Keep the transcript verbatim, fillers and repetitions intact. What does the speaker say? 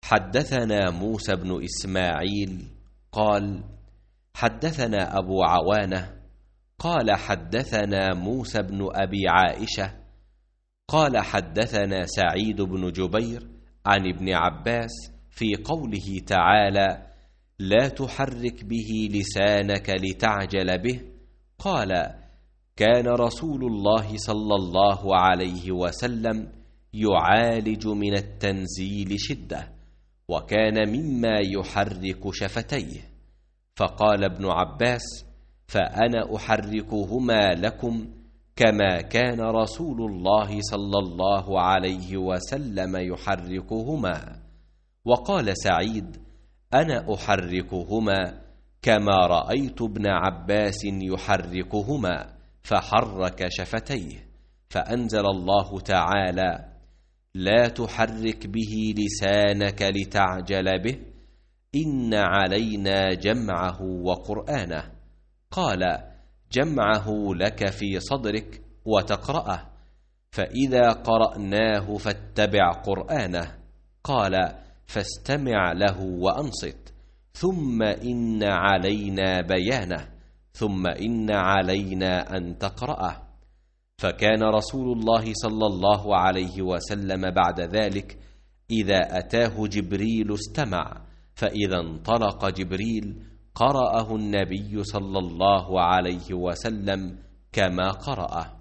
حدثنا موسى بن إسماعيل قال حدثنا أبو عوانة قال حدثنا موسى بن أبي عائشة قال حدثنا سعيد بن جبير عن ابن عباس في قوله تعالى لا تحرك به لسانك لتعجل به. قال كان رسول الله صلى الله عليه وسلم يعالج من التنزيل شدة، وكان مما يحرك شفتيه. فقال ابن عباس فأنا أحركهما لكم كما كان رسول الله صلى الله عليه وسلم يحركهما. وقال سعيد أنا أحركهما كما رأيت ابن عباس يحركهما، فحرك شفتيه. فأنزل الله تعالى لا تحرك به لسانك لتعجل به إن علينا جمعه وقرآنه. قال جمعه لك في صدرك وتقرأه، فإذا قرأناه فاتبع قرآنه. قال فاستمع له وأنصت، ثم إن علينا بيانه، ثم إن علينا أن تقرأه. فكان رسول الله صلى الله عليه وسلم بعد ذلك إذا أتاه جبريل استمع، فإذا انطلق جبريل قرأه النبي صلى الله عليه وسلم كما قرأه.